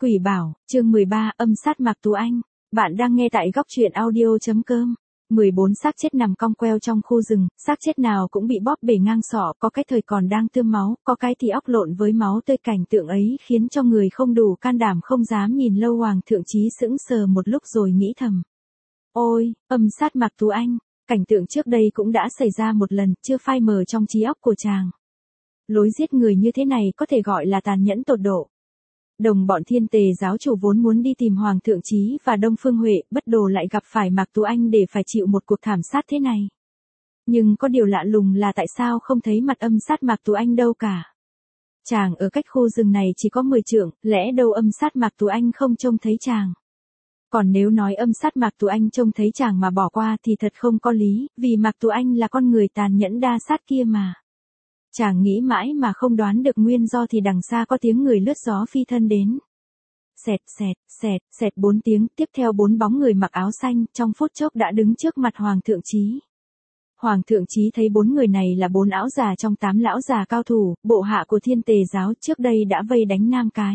Quỷ bảo, chương 13, âm sát Mạc Tú Anh. Bạn đang nghe tại góc truyện audio.com. 14 xác chết nằm cong queo trong khu rừng, xác chết nào cũng bị bóp bể ngang sọ, có cái thời còn đang tươm máu, có cái thì óc lộn với máu tươi. Cảnh tượng ấy khiến cho người không đủ can đảm không dám nhìn lâu. Hoàng thượng Chí sững sờ một lúc rồi nghĩ thầm. Ôi, âm sát Mạc Tú Anh, cảnh tượng trước đây cũng đã xảy ra một lần, chưa phai mờ trong trí óc của chàng. Lối giết người như thế này có thể gọi là tàn nhẫn tột độ. Đồng bọn Thiên Tề giáo chủ vốn muốn đi tìm Hoàng thượng Chí và Đông Phương Huệ, bất đồ lại gặp phải Mạc Tú Anh để phải chịu một cuộc thảm sát thế này. Nhưng có điều lạ lùng là tại sao không thấy mặt âm sát Mạc Tú Anh đâu cả. Chàng ở cách khu rừng này chỉ có 10 trượng, lẽ đâu âm sát Mạc Tú Anh không trông thấy chàng. Còn nếu nói âm sát Mạc Tú Anh trông thấy chàng mà bỏ qua thì thật không có lý, vì Mạc Tú Anh là con người tàn nhẫn đa sát kia mà. Chàng nghĩ mãi mà không đoán được nguyên do thì đằng xa có tiếng người lướt gió phi thân đến. Xẹt xẹt, xẹt, xẹt 4 tiếng, tiếp theo 4 bóng người mặc áo xanh, trong phút chốc đã đứng trước mặt Hoàng thượng Chí. Hoàng thượng Chí thấy 4 người này là 4 áo già trong 8 lão già cao thủ, bộ hạ của Thiên Tề giáo trước đây đã vây đánh Nam Cái.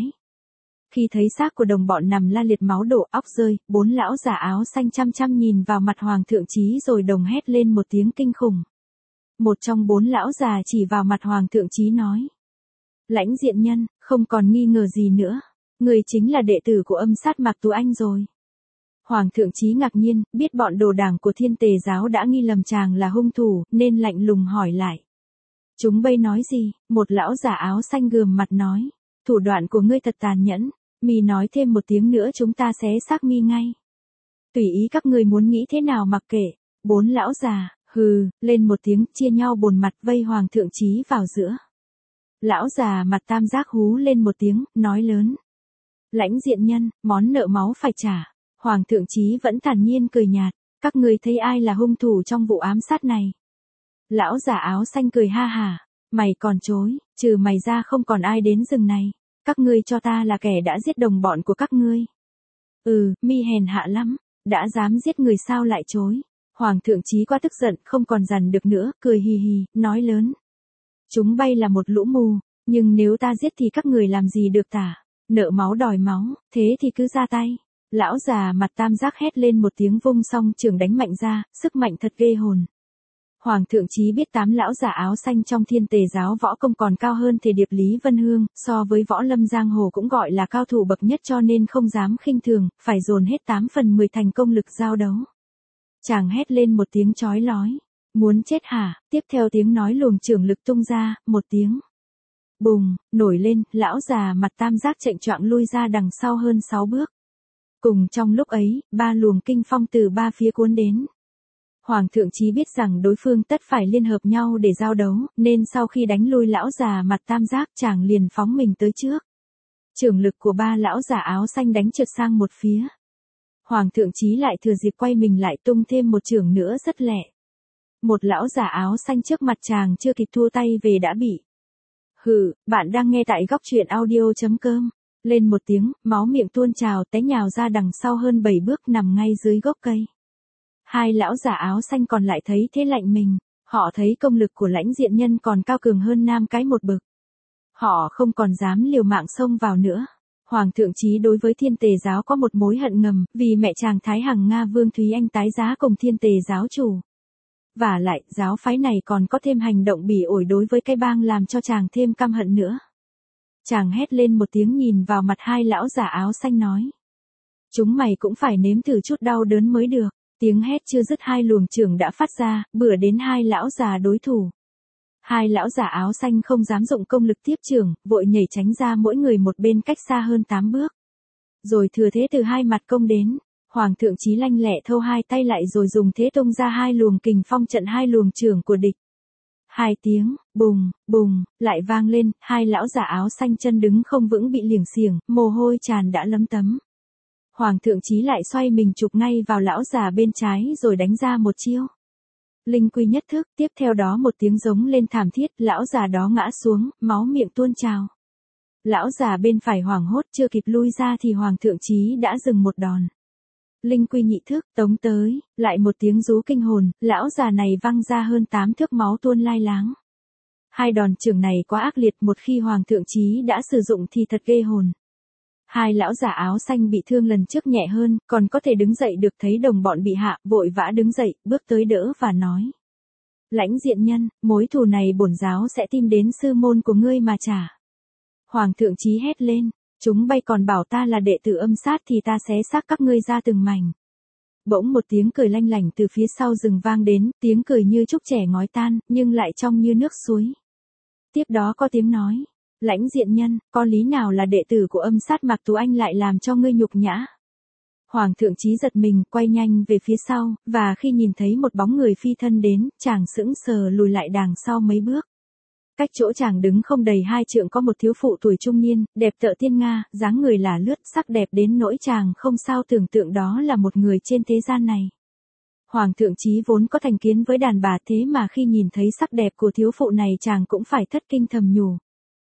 Khi thấy xác của đồng bọn nằm la liệt máu đổ óc rơi, 4 lão già áo xanh chăm chăm nhìn vào mặt Hoàng thượng Chí rồi đồng hét lên một tiếng kinh khủng. Một trong 4 lão già chỉ vào mặt Hoàng thượng Chí nói. Lãnh Diện Nhân, không còn nghi ngờ gì nữa. Người chính là đệ tử của âm sát Mạc Tú Anh rồi. Hoàng thượng Chí ngạc nhiên, biết bọn đồ đảng của Thiên Tề giáo đã nghi lầm chàng là hung thủ, nên lạnh lùng hỏi lại. Chúng bây nói gì? Một lão già áo xanh gườm mặt nói. Thủ đoạn của ngươi thật tàn nhẫn. Mi nói thêm một tiếng nữa chúng ta xé xác mi ngay. Tùy ý các ngươi muốn nghĩ thế nào mặc kệ. 4 lão già. Hừ, lên một tiếng, chia nhau bồn mặt vây Hoàng thượng Chí vào giữa. Lão già mặt tam giác hú lên một tiếng, nói lớn. Lãnh Diện Nhân, món nợ máu phải trả. Hoàng thượng Chí vẫn thản nhiên cười nhạt. Các người thấy ai là hung thủ trong vụ ám sát này? Lão già áo xanh cười ha hả. Mày còn chối, trừ mày ra không còn ai đến rừng này. Các ngươi cho ta là kẻ đã giết đồng bọn của các ngươi. Mi hèn hạ lắm, đã dám giết người sao lại chối. Hoàng thượng Chí quá tức giận, không còn dằn được nữa, cười hì hì, nói lớn. Chúng bay là một lũ mù, nhưng nếu ta giết thì các người làm gì được tả? Nợ máu đòi máu, thế thì cứ ra tay. Lão già mặt tam giác hét lên một tiếng vung song trường đánh mạnh ra, sức mạnh thật ghê hồn. Hoàng thượng Chí biết 8 lão già áo xanh trong Thiên Tề giáo võ công còn cao hơn Thể Điệp Lý Vân Hương, so với võ lâm giang hồ cũng gọi là cao thủ bậc nhất cho nên không dám khinh thường, phải dồn hết 8 phần 10 thành công lực giao đấu. Chàng hét lên một tiếng chói lói. Muốn chết hả? Tiếp theo tiếng nói luồng trưởng lực tung ra, một tiếng. Bùng, nổi lên, lão già mặt tam giác chệnh choạng lui ra đằng sau hơn 6 bước. Cùng trong lúc ấy, 3 luồng kinh phong từ 3 phía cuốn đến. Hoàng thượng Chí biết rằng đối phương tất phải liên hợp nhau để giao đấu, nên sau khi đánh lui lão già mặt tam giác chàng liền phóng mình tới trước. Trưởng lực của 3 lão già áo xanh đánh trượt sang một phía. Hoàng thượng Chí lại thừa dịp quay mình lại tung thêm một chưởng nữa rất lẹ. Một lão già áo xanh trước mặt chàng chưa kịp thua tay về đã bị. Hừ, bạn đang nghe tại góc truyện audio.com. Lên một tiếng, máu miệng tuôn trào té nhào ra đằng sau hơn 7 bước nằm ngay dưới gốc cây. 2 lão già áo xanh còn lại thấy thế lạnh mình. Họ thấy công lực của Lãnh Diện Nhân còn cao cường hơn Nam Cái một bậc. Họ không còn dám liều mạng xông vào nữa. Hoàng thượng Chí đối với Thiên Tề giáo có một mối hận ngầm, vì mẹ chàng Thái Hằng Nga Vương Thúy Anh tái giá cùng Thiên Tề giáo chủ. Và lại, giáo phái này còn có thêm hành động bỉ ổi đối với cái bang làm cho chàng thêm căm hận nữa. Chàng hét lên một tiếng nhìn vào mặt 2 lão già áo xanh nói. Chúng mày cũng phải nếm thử chút đau đớn mới được. Tiếng hét chưa dứt 2 luồng chưởng đã phát ra, bữa đến 2 lão già đối thủ. 2 lão già áo xanh không dám dụng công lực tiếp chưởng, vội nhảy tránh ra mỗi người một bên cách xa hơn 8 bước. Rồi thừa thế từ 2 mặt công đến, Hoàng thượng Chí lanh lẹ thâu 2 tay lại rồi dùng thế tung ra 2 luồng kình phong trận 2 luồng chưởng của địch. 2 tiếng, bùng, bùng, lại vang lên, 2 lão già áo xanh chân đứng không vững bị liềng xiềng, mồ hôi tràn đã lấm tấm. Hoàng thượng Chí lại xoay mình chụp ngay vào lão già bên trái rồi đánh ra một chiêu. Linh quy nhất thức, tiếp theo đó một tiếng giống lên thảm thiết, lão già đó ngã xuống, máu miệng tuôn trào. Lão già bên phải hoảng hốt chưa kịp lui ra thì Hoàng thượng Chí đã dừng một đòn. Linh quy nhị thức, tống tới, lại một tiếng rú kinh hồn, lão già này văng ra hơn 8 thước máu tuôn lai láng. 2 đòn chưởng này quá ác liệt, một khi Hoàng thượng Chí đã sử dụng thì thật ghê hồn. Hai lão giả áo xanh bị thương lần trước nhẹ hơn, còn có thể đứng dậy được, thấy đồng bọn bị hạ, vội vã đứng dậy, bước tới đỡ và nói. Lãnh diện nhân, mối thù này bổn giáo sẽ tìm đến sư môn của ngươi mà trả. Hoàng thượng chí hét lên, chúng bay còn bảo ta là đệ tử âm sát thì ta xé xác các ngươi ra từng mảnh. Bỗng một tiếng cười lanh lảnh từ phía sau rừng vang đến, tiếng cười như trúc trẻ ngói tan, nhưng lại trong như nước suối. Tiếp đó có tiếng nói, lãnh diện nhân, có lý nào là đệ tử của âm sát Mạc Tú Anh lại làm cho ngươi nhục nhã? Hoàng thượng chí giật mình, quay nhanh về phía sau, và khi nhìn thấy một bóng người phi thân đến, chàng sững sờ lùi lại đằng sau mấy bước. Cách chỗ chàng đứng không đầy 2 trượng có một thiếu phụ tuổi trung niên, đẹp tợ tiên nga, dáng người là lướt, sắc đẹp đến nỗi chàng không sao tưởng tượng đó là một người trên thế gian này. Hoàng thượng chí vốn có thành kiến với đàn bà, thế mà khi nhìn thấy sắc đẹp của thiếu phụ này chàng cũng phải thất kinh thầm nhủ.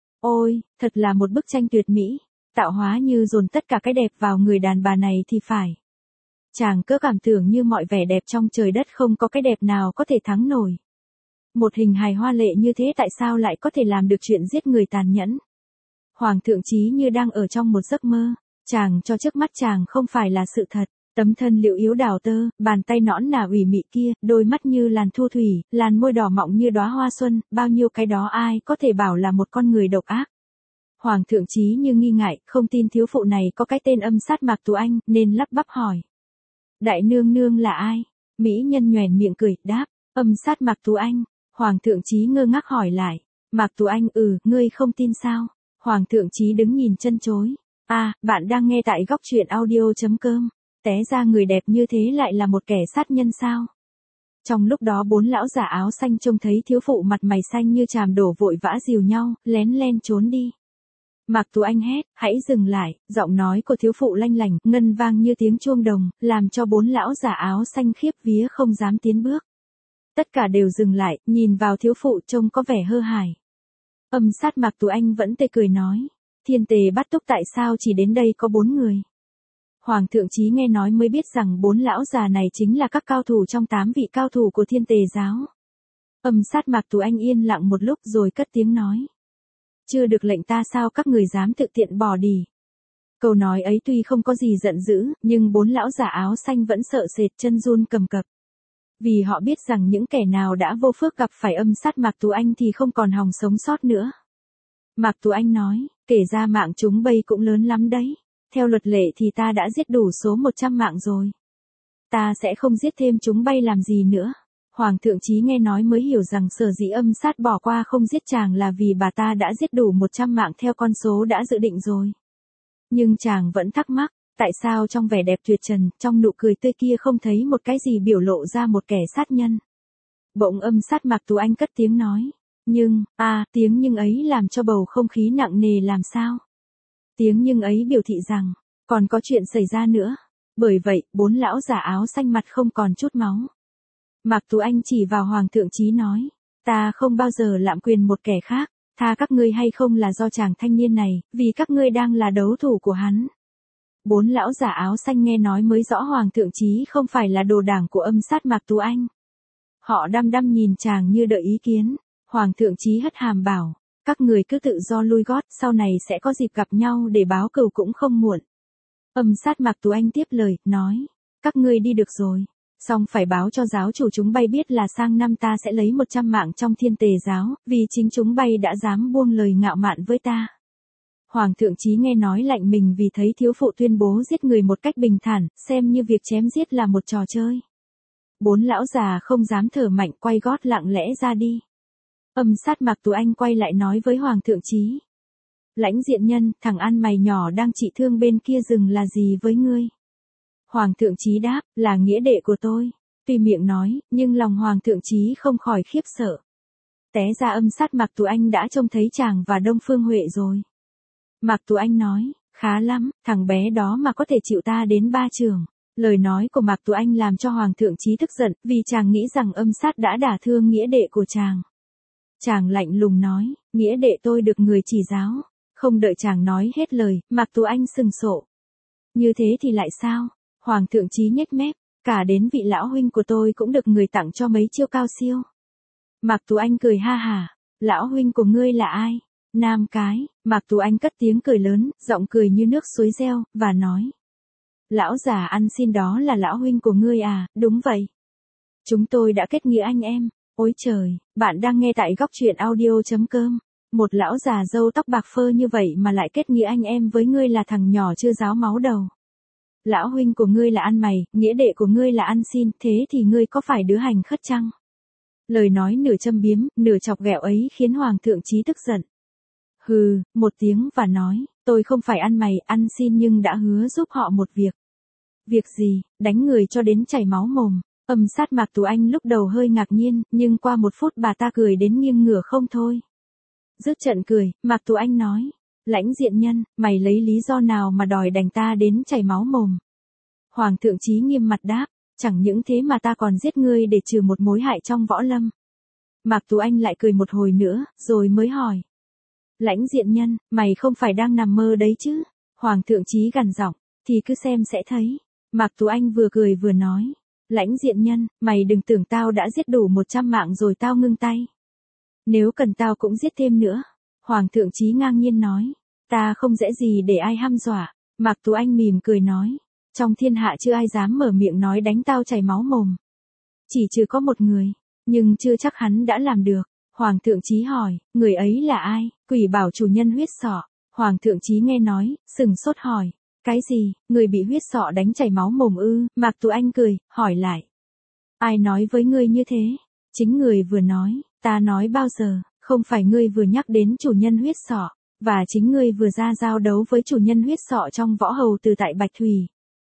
Ôi, thật là một bức tranh tuyệt mỹ, tạo hóa như dồn tất cả cái đẹp vào người đàn bà này thì phải. Chàng cứ cảm tưởng như mọi vẻ đẹp trong trời đất không có cái đẹp nào có thể thắng nổi. Một hình hài hoa lệ như thế tại sao lại có thể làm được chuyện giết người tàn nhẫn? Hoàng thượng chí như đang ở trong một giấc mơ, chàng cho trước mắt chàng không phải là sự thật. Tấm thân liệu yếu đào tơ, bàn tay nõn nà ủy mị kia, đôi mắt như làn thu thủy, làn môi đỏ mọng như đóa hoa xuân, bao nhiêu cái đó ai có thể bảo là một con người độc ác. Hoàng thượng chí như nghi ngại, không tin thiếu phụ này có cái tên âm sát Mạc Tú Anh, nên lắp bắp hỏi. Đại nương nương là ai? Mỹ nhân nhoẻn miệng cười, đáp, âm sát Mạc Tú Anh. Hoàng thượng chí ngơ ngác hỏi lại, Mạc Tú Anh, ngươi không tin sao? Hoàng thượng chí đứng nhìn chân chối. Bạn đang nghe tại góc truyện audio.com. Té ra người đẹp như thế lại là một kẻ sát nhân sao? Trong lúc đó 4 lão giả áo xanh trông thấy thiếu phụ mặt mày xanh như chàm đổ vội vã dìu nhau, lén len trốn đi. Mạc Tú Anh hét, hãy dừng lại, giọng nói của thiếu phụ lanh lảnh, ngân vang như tiếng chuông đồng, làm cho 4 lão giả áo xanh khiếp vía không dám tiến bước. Tất cả đều dừng lại, nhìn vào thiếu phụ trông có vẻ hơ hài. Âm sát Mạc Tú Anh vẫn tươi cười nói, thiên tề bắt túc tại sao chỉ đến đây có 4 người? Hoàng thượng chí nghe nói mới biết rằng 4 lão già này chính là các cao thủ trong 8 vị cao thủ của thiên tề giáo. Âm sát Mạc Tú Anh yên lặng một lúc rồi cất tiếng nói. Chưa được lệnh ta sao các người dám tự tiện bỏ đi? Câu nói ấy tuy không có gì giận dữ, nhưng 4 lão giả áo xanh vẫn sợ sệt chân run cầm cập. Vì họ biết rằng những kẻ nào đã vô phước gặp phải âm sát Mạc Tú Anh thì không còn hòng sống sót nữa. Mạc Tú Anh nói, kể ra mạng chúng bây cũng lớn lắm đấy. Theo luật lệ thì ta đã giết đủ số 100 mạng rồi. Ta sẽ không giết thêm chúng bay làm gì nữa. Hoàng thượng chí nghe nói mới hiểu rằng sở dĩ âm sát bỏ qua không giết chàng là vì bà ta đã giết đủ 100 mạng theo con số đã dự định rồi. Nhưng chàng vẫn thắc mắc, tại sao trong vẻ đẹp tuyệt trần, trong nụ cười tươi kia không thấy một cái gì biểu lộ ra một kẻ sát nhân. Bỗng âm sát Mạc Tú Anh cất tiếng nói. Nhưng, tiếng nhưng ấy làm cho bầu không khí nặng nề làm sao? Tiếng nhưng ấy biểu thị rằng, còn có chuyện xảy ra nữa. Bởi vậy, 4 lão giả áo xanh mặt không còn chút máu. Mạc Tú Anh chỉ vào Hoàng thượng chí nói, ta không bao giờ lạm quyền một kẻ khác, tha các ngươi hay không là do chàng thanh niên này, vì các ngươi đang là đấu thủ của hắn. 4 lão giả áo xanh nghe nói mới rõ Hoàng thượng chí không phải là đồ đảng của âm sát Mạc Tú Anh. Họ đăm đăm nhìn chàng như đợi ý kiến. Hoàng thượng chí hất hàm bảo, các người cứ tự do lui gót, sau này sẽ có dịp gặp nhau để báo cừu cũng không muộn. Âm sát Mạc Tú Anh tiếp lời, nói, các ngươi đi được rồi, song phải báo cho giáo chủ chúng bay biết là sang năm ta sẽ lấy 100 mạng trong thiên tề giáo, vì chính chúng bay đã dám buông lời ngạo mạn với ta. Hoàng thượng chí nghe nói lạnh mình vì thấy thiếu phụ tuyên bố giết người một cách bình thản, xem như việc chém giết là một trò chơi. 4 lão già không dám thở mạnh quay gót lặng lẽ ra đi. Âm sát Mạc Tú Anh quay lại nói với Hoàng thượng chí. Lãnh diện nhân, thằng ăn mày nhỏ đang trị thương bên kia rừng là gì với ngươi? Hoàng thượng chí đáp, là nghĩa đệ của tôi. Tuy miệng nói, nhưng lòng Hoàng thượng chí không khỏi khiếp sợ. Té ra âm sát Mạc Tú Anh đã trông thấy chàng và Đông Phương Huệ rồi. Mạc Tú Anh nói, khá lắm, thằng bé đó mà có thể chịu ta đến 3 trường. Lời nói của Mạc Tú Anh làm cho Hoàng thượng chí tức giận, vì chàng nghĩ rằng âm sát đã đả thương nghĩa đệ của chàng. Chàng lạnh lùng nói, nghĩa đệ tôi được người chỉ giáo. Không đợi chàng nói hết lời, Mạc Tú Anh sừng sộ. Như thế thì lại sao? Hoàng thượng chí nhếch mép, cả đến vị lão huynh của tôi cũng được người tặng cho mấy chiêu cao siêu. Mạc Tú Anh cười ha hả, lão huynh của ngươi là ai? Nam cái, Mạc Tú Anh cất tiếng cười lớn, giọng cười như nước suối reo, và nói. Lão già ăn xin đó là lão huynh của ngươi à, đúng vậy. Chúng tôi đã kết nghĩa anh em. Ôi trời, bạn đang nghe tại góc truyện audio.com. Một lão già râu tóc bạc phơ như vậy mà lại kết nghĩa anh em với ngươi là thằng nhỏ chưa ráo máu đầu. Lão huynh của ngươi là ăn mày, nghĩa đệ của ngươi là ăn xin, thế thì ngươi có phải đứa hành khất chăng? Lời nói nửa châm biếm, nửa chọc ghẹo ấy khiến Hoàng thượng Chí tức giận. Hừ, một tiếng và nói, tôi không phải ăn mày, ăn xin nhưng đã hứa giúp họ một việc. Việc gì, đánh người cho đến chảy máu mồm. Âm sát Mạc Tú Anh lúc đầu hơi ngạc nhiên, nhưng qua một phút bà ta cười đến nghiêng ngửa không thôi. Dứt trận cười, Mạc Tú Anh nói, Lãnh diện nhân, mày lấy lý do nào mà đòi đánh ta đến chảy máu mồm? Hoàng thượng Chí nghiêm mặt đáp, chẳng những thế mà ta còn giết ngươi để trừ một mối hại trong võ lâm. Mạc Tú Anh lại cười một hồi nữa, rồi mới hỏi. Lãnh diện nhân, mày không phải đang nằm mơ đấy chứ? Hoàng thượng Chí gằn giọng, thì cứ xem sẽ thấy. Mạc Tú Anh vừa cười vừa nói. Lãnh diện nhân, mày đừng tưởng tao đã giết đủ 100 mạng rồi tao ngưng tay. Nếu cần tao cũng giết thêm nữa. Hoàng thượng Chí ngang nhiên nói. Ta không dễ gì để ai hăm dọa. Mạc Tú Anh mỉm cười nói. Trong thiên hạ chưa ai dám mở miệng nói đánh tao chảy máu mồm. Chỉ trừ có một người. Nhưng chưa chắc hắn đã làm được. Hoàng thượng Chí hỏi, người ấy là ai? Quỷ bảo chủ nhân huyết sọ. Hoàng thượng Chí nghe nói, sừng sốt hỏi. Cái gì, người bị huyết sọ đánh chảy máu mồm ư? Mạc Tú Anh cười, hỏi lại. Ai nói với ngươi như thế? Chính người vừa nói, ta nói bao giờ, không phải ngươi vừa nhắc đến chủ nhân huyết sọ, và chính ngươi vừa ra giao đấu với chủ nhân huyết sọ trong võ hầu từ tại Bạch Thủy.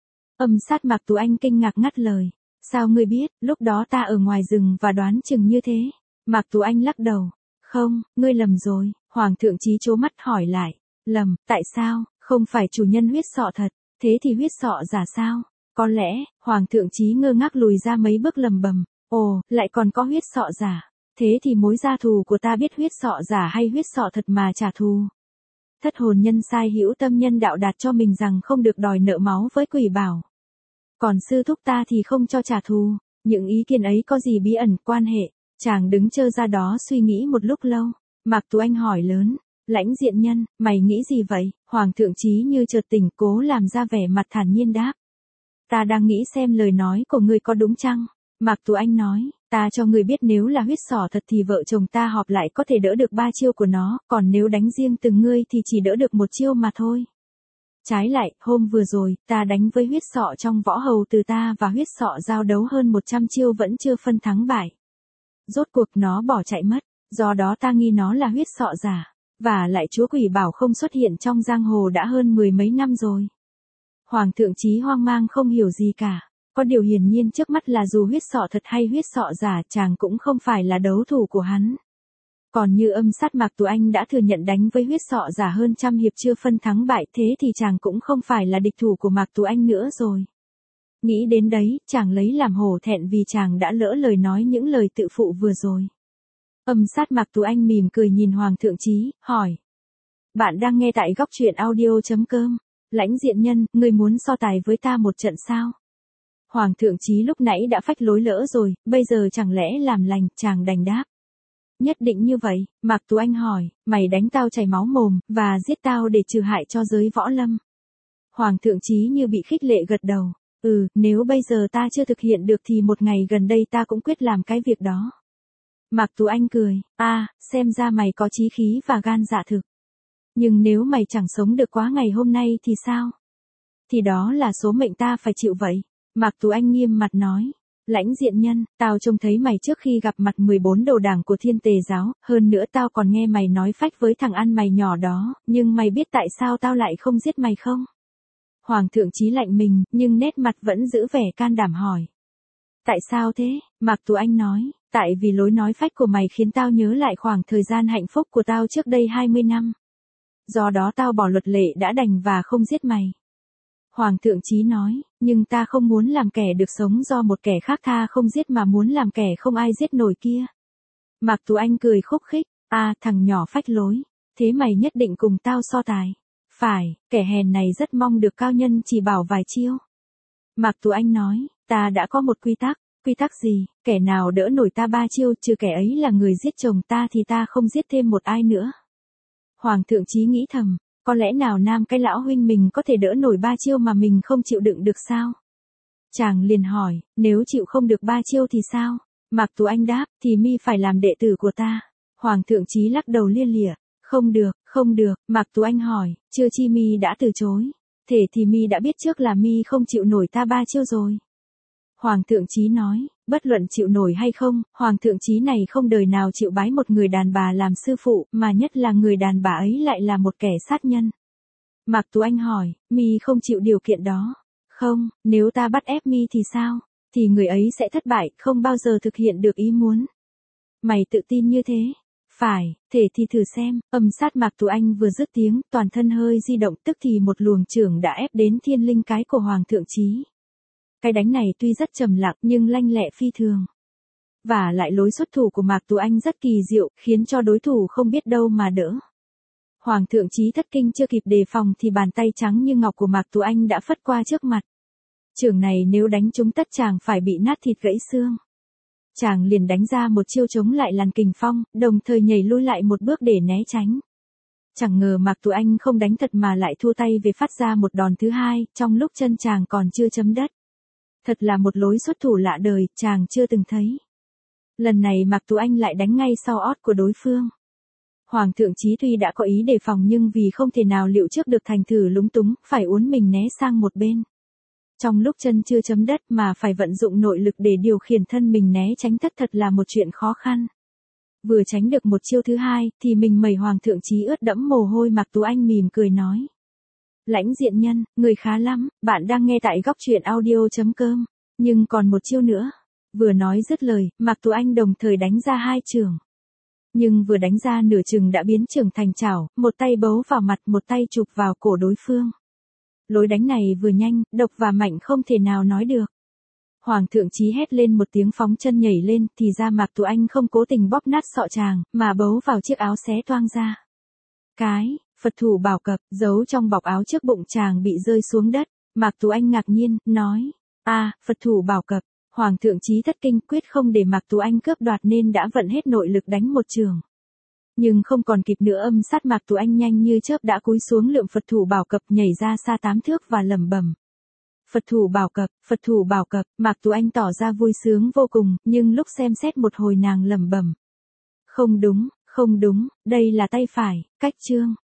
Âm sát Mạc Tú Anh kinh ngạc ngắt lời. Sao ngươi biết, lúc đó ta ở ngoài rừng và đoán chừng như thế? Mạc Tú Anh lắc đầu. Không, ngươi lầm rồi. Hoàng thượng Chí trố mắt hỏi lại. Lầm, tại sao? Không phải chủ nhân huyết sọ thật, thế thì huyết sọ giả sao? Có lẽ, Hoàng thượng Chí ngơ ngác lùi ra mấy bước lầm bầm. Ồ, lại còn có huyết sọ giả. Thế thì mối gia thù của ta biết huyết sọ giả hay huyết sọ thật mà trả thù. Thất hồn nhân sai hữu tâm nhân đạo đạt cho mình rằng không được đòi nợ máu với quỷ bảo. Còn sư thúc ta thì không cho trả thù. Những ý kiến ấy có gì bí ẩn quan hệ? Chàng đứng chơ ra đó suy nghĩ một lúc lâu. Mạc Tú Anh hỏi lớn. Lãnh diện nhân, mày nghĩ gì vậy? Hoàng thượng Chí như chợt tỉnh cố làm ra vẻ mặt thản nhiên đáp. Ta đang nghĩ xem lời nói của ngươi có đúng chăng? Mạc Tú Anh nói, ta cho ngươi biết nếu là huyết sỏ thật thì vợ chồng ta họp lại có thể đỡ được 3 chiêu của nó, còn nếu đánh riêng từng ngươi thì chỉ đỡ được 1 chiêu mà thôi. Trái lại, hôm vừa rồi, ta đánh với huyết sọ trong võ hầu từ ta và huyết sọ giao đấu hơn 100 chiêu vẫn chưa phân thắng bại. Rốt cuộc nó bỏ chạy mất, do đó ta nghi nó là huyết sọ giả. Và lại chúa quỷ bảo không xuất hiện trong giang hồ đã hơn 10 mấy năm rồi. Hoàng thượng Chí hoang mang không hiểu gì cả. Có điều hiển nhiên trước mắt là dù huyết sọ thật hay huyết sọ giả chàng cũng không phải là đấu thủ của hắn. Còn như âm sát Mạc Tú Anh đã thừa nhận đánh với huyết sọ giả hơn trăm hiệp chưa phân thắng bại thế thì chàng cũng không phải là địch thủ của Mạc Tú Anh nữa rồi. Nghĩ đến đấy, chàng lấy làm hổ thẹn vì chàng đã lỡ lời nói những lời tự phụ vừa rồi. Âm sát Mạc Tú Anh mỉm cười nhìn Hoàng thượng Chí, hỏi. Bạn đang nghe tại góc truyện audio.com. Lãnh diện nhân, ngươi muốn so tài với ta một trận sao? Hoàng thượng Chí lúc nãy đã phách lối lỡ rồi, bây giờ chẳng lẽ làm lành, chàng đành đáp. Nhất định như vậy, Mạc Tú Anh hỏi, mày đánh tao chảy máu mồm, và giết tao để trừ hại cho giới võ lâm. Hoàng thượng Chí như bị khích lệ gật đầu. Nếu bây giờ ta chưa thực hiện được thì một ngày gần đây ta cũng quyết làm cái việc đó. Mạc Tú Anh cười, xem ra mày có chí khí và gan dạ thực. Nhưng nếu mày chẳng sống được quá ngày hôm nay thì sao? Thì đó là số mệnh ta phải chịu vậy. Mạc Tú Anh nghiêm mặt nói. Lãnh diện nhân, tao trông thấy mày trước khi gặp mặt 14 đầu đảng của Thiên Tề giáo, hơn nữa tao còn nghe mày nói phách với thằng ăn mày nhỏ đó, nhưng mày biết tại sao tao lại không giết mày không? Hoàng thượng Chí lạnh mình, nhưng nét mặt vẫn giữ vẻ can đảm hỏi. Tại sao thế? Mạc Tú Anh nói, tại vì lối nói phách của mày khiến tao nhớ lại khoảng thời gian hạnh phúc của tao trước đây 20 năm. Do đó tao bỏ luật lệ đã đành và không giết mày. Hoàng thượng Chí nói, nhưng ta không muốn làm kẻ được sống do một kẻ khác tha không giết mà muốn làm kẻ không ai giết nổi kia. Mạc Tú Anh cười khúc khích, thằng nhỏ phách lối, thế mày nhất định cùng tao so tài. Phải, kẻ hèn này rất mong được cao nhân chỉ bảo vài chiêu. Mạc Tú Anh nói, ta đã có một quy tắc gì, kẻ nào đỡ nổi ta 3 chiêu trừ kẻ ấy là người giết chồng ta thì ta không giết thêm một ai nữa. Hoàng thượng Chí nghĩ thầm, có lẽ nào nam cái lão huynh mình có thể đỡ nổi 3 chiêu mà mình không chịu đựng được sao? Chàng liền hỏi, nếu chịu không được 3 chiêu thì sao? Mạc Tú Anh đáp, thì mi phải làm đệ tử của ta. Hoàng thượng Chí lắc đầu lia lịa, không được, không được. Mạc Tú Anh hỏi, chưa chi mi đã từ chối. Thế thì mi đã biết trước là mi không chịu nổi ta 3 chiêu rồi. Hoàng thượng Chí nói, bất luận chịu nổi hay không, Hoàng thượng Chí này không đời nào chịu bái một người đàn bà làm sư phụ, mà nhất là người đàn bà ấy lại là một kẻ sát nhân. Mạc Tú Anh hỏi, mi không chịu điều kiện đó. Không, nếu ta bắt ép mi thì sao? Thì người ấy sẽ thất bại, không bao giờ thực hiện được ý muốn. Mày tự tin như thế? Phải, thể thì thử xem. Âm sát Mạc Tú Anh vừa dứt tiếng, toàn thân hơi di động, tức thì một luồng chưởng đã ép đến thiên linh cái của Hoàng thượng Chí. Cái đánh này tuy rất trầm lặng nhưng lanh lẹ phi thường. Và lại lối xuất thủ của Mạc Tú Anh rất kỳ diệu, khiến cho đối thủ không biết đâu mà đỡ. Hoàng thượng Chí thất kinh chưa kịp đề phòng thì bàn tay trắng như ngọc của Mạc Tú Anh đã phất qua trước mặt. Chưởng này nếu đánh trúng tất chàng phải bị nát thịt gãy xương. Chàng liền đánh ra một chiêu chống lại làn kình phong, đồng thời nhảy lui lại một bước để né tránh. Chẳng ngờ Mạc Tú Anh không đánh thật mà lại thua tay về phát ra một đòn thứ hai, trong lúc chân chàng còn chưa chấm đất. Thật là một lối xuất thủ lạ đời, chàng chưa từng thấy. Lần này Mạc Tú Anh lại đánh ngay sau ót của đối phương. Hoàng thượng Chí tuy đã có ý đề phòng nhưng vì không thể nào liệu trước được thành thử lúng túng, phải uốn mình né sang một bên. Trong lúc chân chưa chấm đất mà phải vận dụng nội lực để điều khiển thân mình né tránh thật là một chuyện khó khăn. Vừa tránh được một chiêu thứ hai, thì mình mẩy Hoàng thượng Chí ướt đẫm mồ hôi. Mạc Tú Anh mỉm cười nói. Lãnh diện nhân, người khá lắm, bạn đang nghe tại góc truyện audio.com. Nhưng còn một chiêu nữa. Vừa nói dứt lời, Mạc Tú Anh đồng thời đánh ra 2 chưởng. Nhưng vừa đánh ra nửa chừng đã biến chưởng thành chảo, một tay bấu vào mặt, một tay chụp vào cổ đối phương. Lối đánh này vừa nhanh, độc và mạnh không thể nào nói được. Hoàng thượng Chí hét lên một tiếng phóng chân nhảy lên, thì ra Mạc Tú Anh không cố tình bóp nát sọ chàng, mà bấu vào chiếc áo xé toang ra. Cái, Phật thủ bảo cập, giấu trong bọc áo trước bụng chàng bị rơi xuống đất. Mạc Tú Anh ngạc nhiên, nói, Phật thủ bảo cập. Hoàng thượng Chí thất kinh, quyết không để Mạc Tú Anh cướp đoạt nên đã vận hết nội lực đánh một chưởng. Nhưng không còn kịp nữa, âm sát Mạc Tú Anh nhanh như chớp đã cúi xuống lượm Phật thủ bảo cập nhảy ra xa 8 thước và lẩm bẩm. Phật thủ bảo cập, Phật thủ bảo cập. Mạc Tú Anh tỏ ra vui sướng vô cùng, nhưng lúc xem xét một hồi nàng lẩm bẩm. Không đúng, không đúng, đây là tay phải, cách chương.